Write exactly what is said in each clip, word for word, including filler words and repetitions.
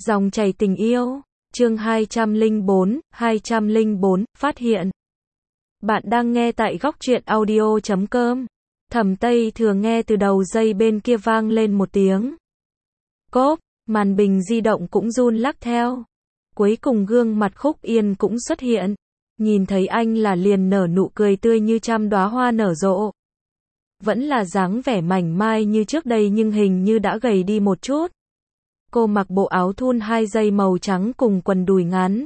Dòng chảy tình yêu, chương hai trăm lẻ bốn, hai trăm lẻ bốn, phát hiện. Bạn đang nghe tại góc truyện audio chấm com. Thẩm Tây Thừa nghe từ đầu dây bên kia vang lên một tiếng. Cốp, màn bình di động cũng run lắc theo. Cuối cùng gương mặt Khúc Yên cũng xuất hiện. Nhìn thấy anh là liền nở nụ cười tươi như trăm đóa hoa nở rộ. Vẫn là dáng vẻ mảnh mai như trước đây nhưng hình như đã gầy đi một chút. Cô mặc bộ áo thun hai dây màu trắng cùng quần đùi ngắn.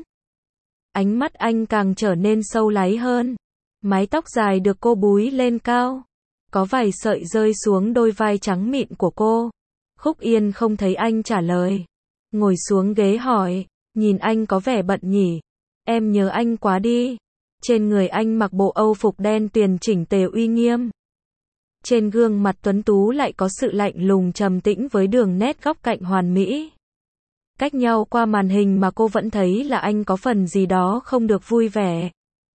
Ánh mắt anh càng trở nên sâu láy hơn. Mái tóc dài được cô búi lên cao. Có vài sợi rơi xuống đôi vai trắng mịn của cô. Khúc Yên không thấy anh trả lời. Ngồi xuống ghế hỏi, nhìn anh có vẻ bận nhỉ. Em nhớ anh quá đi. Trên người anh mặc bộ âu phục đen tuyền chỉnh tề uy nghiêm. Trên gương mặt tuấn tú lại có sự lạnh lùng trầm tĩnh với đường nét góc cạnh hoàn mỹ. Cách nhau qua màn hình mà cô vẫn thấy là anh có phần gì đó không được vui vẻ.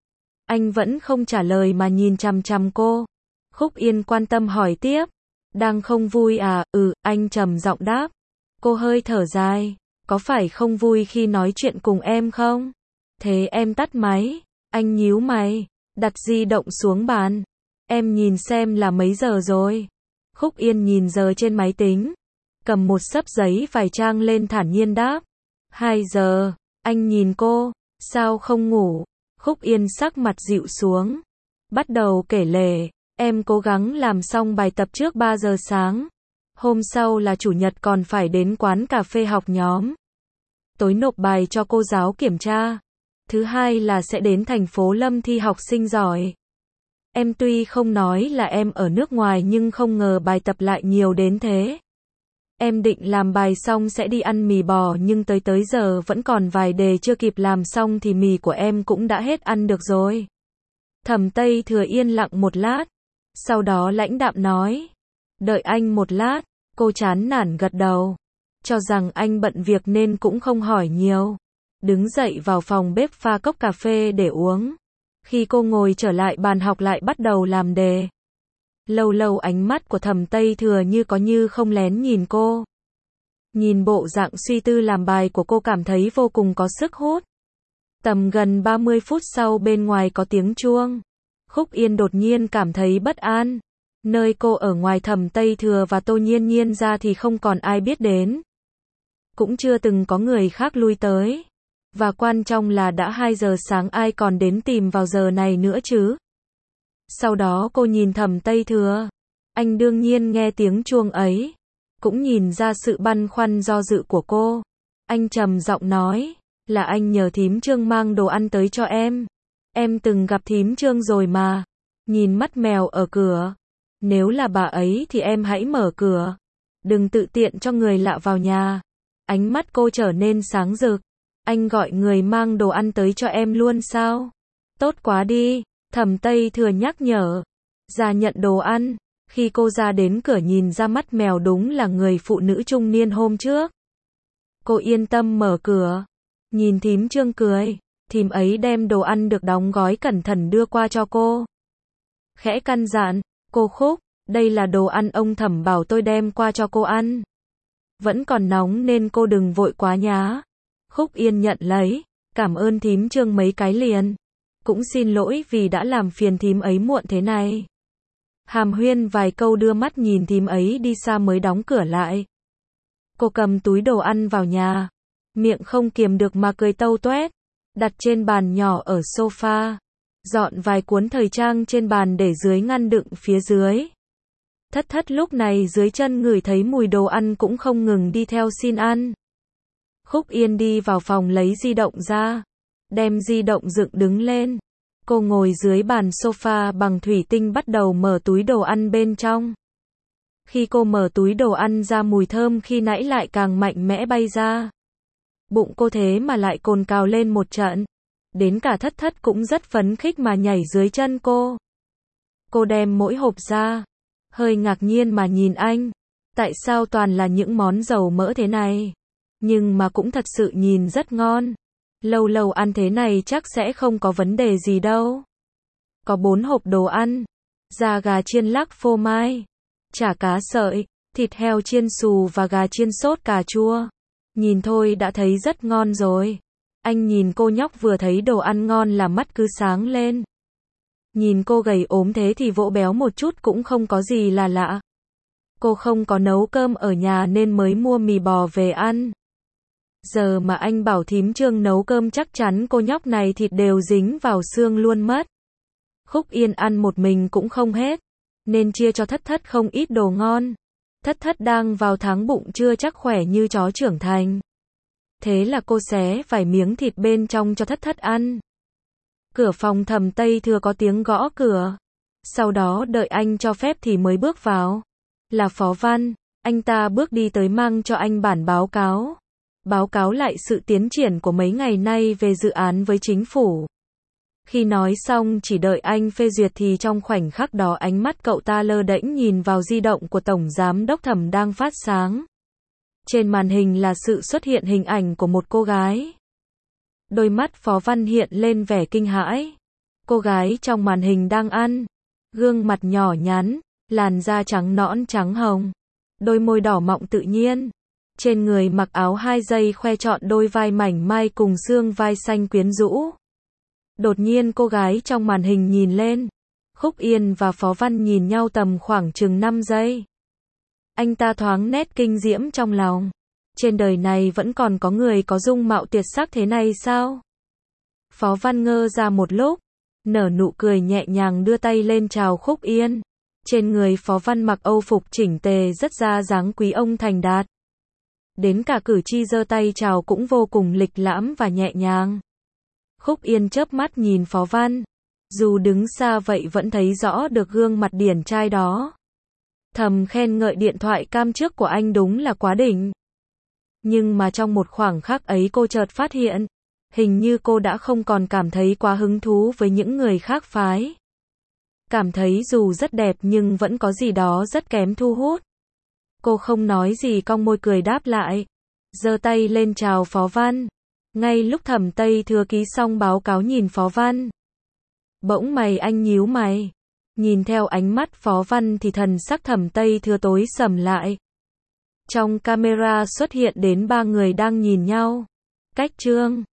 Anh vẫn không trả lời mà nhìn chằm chằm cô. Khúc Yên quan tâm hỏi tiếp. Đang không vui à? Ừ, anh trầm giọng đáp. Cô hơi thở dài. Có phải không vui khi nói chuyện cùng em không? Thế em tắt máy. Anh nhíu mày, đặt di động xuống bàn. Em nhìn xem là mấy giờ rồi. Khúc Yên nhìn giờ trên máy tính. Cầm một xấp giấy vài trang lên thản nhiên đáp. Hai giờ. Anh nhìn cô. Sao không ngủ? Khúc Yên sắc mặt dịu xuống. Bắt đầu kể lể. Em cố gắng làm xong bài tập trước ba giờ sáng. Hôm sau là chủ nhật còn phải đến quán cà phê học nhóm. Tối nộp bài cho cô giáo kiểm tra. Thứ hai là sẽ đến thành phố Lâm thi học sinh giỏi. Em tuy không nói là em ở nước ngoài nhưng không ngờ bài tập lại nhiều đến thế. Em định làm bài xong sẽ đi ăn mì bò nhưng tới tới giờ vẫn còn vài đề chưa kịp làm xong thì mì của em cũng đã hết ăn được rồi. Thẩm Tây Thừa yên lặng một lát. Sau đó lãnh đạm nói. Đợi anh một lát. Cô chán nản gật đầu. Cho rằng anh bận việc nên cũng không hỏi nhiều. Đứng dậy vào phòng bếp pha cốc cà phê để uống. Khi cô ngồi trở lại bàn học lại bắt đầu làm đề. Lâu lâu ánh mắt của Thẩm Tây Thừa như có như không lén nhìn cô. Nhìn bộ dạng suy tư làm bài của cô cảm thấy vô cùng có sức hút. Tầm gần ba mươi phút sau bên ngoài có tiếng chuông. Khúc Yên đột nhiên cảm thấy bất an. Nơi cô ở ngoài Thẩm Tây Thừa và Tô Nhiên Nhiên ra thì không còn ai biết đến. Cũng chưa từng có người khác lui tới. Và quan trọng là đã hai giờ sáng ai còn đến tìm vào giờ này nữa chứ. Sau đó cô nhìn Thẩm Tây Thừa. Anh đương nhiên nghe tiếng chuông ấy. Cũng nhìn ra sự băn khoăn do dự của cô. Anh trầm giọng nói. Là anh nhờ thím Trương mang đồ ăn tới cho em. Em từng gặp thím Trương rồi mà. Nhìn mắt mèo ở cửa. Nếu là bà ấy thì em hãy mở cửa. Đừng tự tiện cho người lạ vào nhà. Ánh mắt cô trở nên sáng rực. Anh gọi người mang đồ ăn tới cho em luôn sao? Tốt quá đi. Thẩm Tây Thừa nhắc nhở. Ra nhận đồ ăn. Khi cô ra đến cửa nhìn ra mắt mèo đúng là người phụ nữ trung niên hôm trước. Cô yên tâm mở cửa. Nhìn thím Trương cười. Thím ấy đem đồ ăn được đóng gói cẩn thận đưa qua cho cô. Khẽ căn dặn. Cô Khúc, đây là đồ ăn ông Thẩm bảo tôi đem qua cho cô ăn. Vẫn còn nóng nên cô đừng vội quá nhá. Khúc Yên nhận lấy. Cảm ơn thím Trương mấy cái liền. Cũng xin lỗi vì đã làm phiền thím ấy muộn thế này. Hàn huyên vài câu đưa mắt nhìn thím ấy đi xa mới đóng cửa lại. Cô cầm túi đồ ăn vào nhà. Miệng không kiềm được mà cười tâu toét. Đặt trên bàn nhỏ ở sofa. Dọn vài cuốn thời trang trên bàn để dưới ngăn đựng phía dưới. Thất thất lúc này dưới chân ngửi thấy mùi đồ ăn cũng không ngừng đi theo xin ăn. Khúc Yên đi vào phòng lấy di động ra. Đem di động dựng đứng lên. Cô ngồi dưới bàn sofa bằng thủy tinh bắt đầu mở túi đồ ăn bên trong. Khi cô mở túi đồ ăn ra mùi thơm khi nãy lại càng mạnh mẽ bay ra. Bụng cô thế mà lại cồn cào lên một trận. Đến cả thất thất cũng rất phấn khích mà nhảy dưới chân cô. Cô đem mỗi hộp ra. Hơi ngạc nhiên mà nhìn anh. Tại sao toàn là những món dầu mỡ thế này? Nhưng mà cũng thật sự nhìn rất ngon. Lâu lâu ăn thế này chắc sẽ không có vấn đề gì đâu. Có bốn hộp đồ ăn. Da gà chiên lắc phô mai. Chả cá sợi. Thịt heo chiên xù và gà chiên sốt cà chua. Nhìn thôi đã thấy rất ngon rồi. Anh nhìn cô nhóc vừa thấy đồ ăn ngon là mắt cứ sáng lên. Nhìn cô gầy ốm thế thì vỗ béo một chút cũng không có gì là lạ. Cô không có nấu cơm ở nhà nên mới mua mì bò về ăn. Giờ mà anh bảo thím Trương nấu cơm chắc chắn cô nhóc này thịt đều dính vào xương luôn mất. Khúc Yên ăn một mình cũng không hết, nên chia cho Thất Thất không ít đồ ngon. Thất Thất đang vào tháng bụng chưa chắc khỏe như chó trưởng thành. Thế là cô xé vài miếng thịt bên trong cho Thất Thất ăn. Cửa phòng Thẩm Tây Thừa có tiếng gõ cửa. Sau đó đợi anh cho phép thì mới bước vào. Là Phó Văn, anh ta bước đi tới mang cho anh bản báo cáo. Báo cáo lại sự tiến triển của mấy ngày nay về dự án với chính phủ. Khi nói xong chỉ đợi anh phê duyệt thì trong khoảnh khắc đó ánh mắt cậu ta lơ đễnh nhìn vào di động của Tổng Giám đốc Thẩm đang phát sáng. Trên màn hình là sự xuất hiện hình ảnh của một cô gái. Đôi mắt Phó Văn hiện lên vẻ kinh hãi. Cô gái trong màn hình đang ăn. Gương mặt nhỏ nhắn, làn da trắng nõn trắng hồng. Đôi môi đỏ mọng tự nhiên. Trên người mặc áo hai dây khoe trọn đôi vai mảnh mai cùng xương vai xanh quyến rũ. Đột nhiên cô gái trong màn hình nhìn lên. Khúc Yên và Phó Văn nhìn nhau tầm khoảng chừng năm giây. Anh ta thoáng nét kinh diễm trong lòng. Trên đời này vẫn còn có người có dung mạo tuyệt sắc thế này sao? Phó Văn ngơ ra một lúc, nở nụ cười nhẹ nhàng đưa tay lên chào Khúc Yên. Trên người Phó Văn mặc âu phục chỉnh tề rất ra dáng quý ông thành đạt. Đến cả cử chỉ giơ tay chào cũng vô cùng lịch lãm và nhẹ nhàng. Khúc Yên chớp mắt nhìn Phó Văn. Dù đứng xa vậy vẫn thấy rõ được gương mặt điển trai đó. Thầm khen ngợi điện thoại cam trước của anh đúng là quá đỉnh. Nhưng mà trong một khoảng khắc ấy cô chợt phát hiện, hình như cô đã không còn cảm thấy quá hứng thú với những người khác phái. Cảm thấy dù rất đẹp nhưng vẫn có gì đó rất kém thu hút. Cô không nói gì cong môi cười đáp lại. Giơ tay lên chào Phó Văn. Ngay lúc Thẩm Tây Thừa ký xong báo cáo nhìn Phó Văn. Bỗng mày anh nhíu mày. Nhìn theo ánh mắt Phó Văn thì thần sắc Thẩm Tây Thừa tối sầm lại. Trong camera xuất hiện đến ba người đang nhìn nhau. Cách Trương,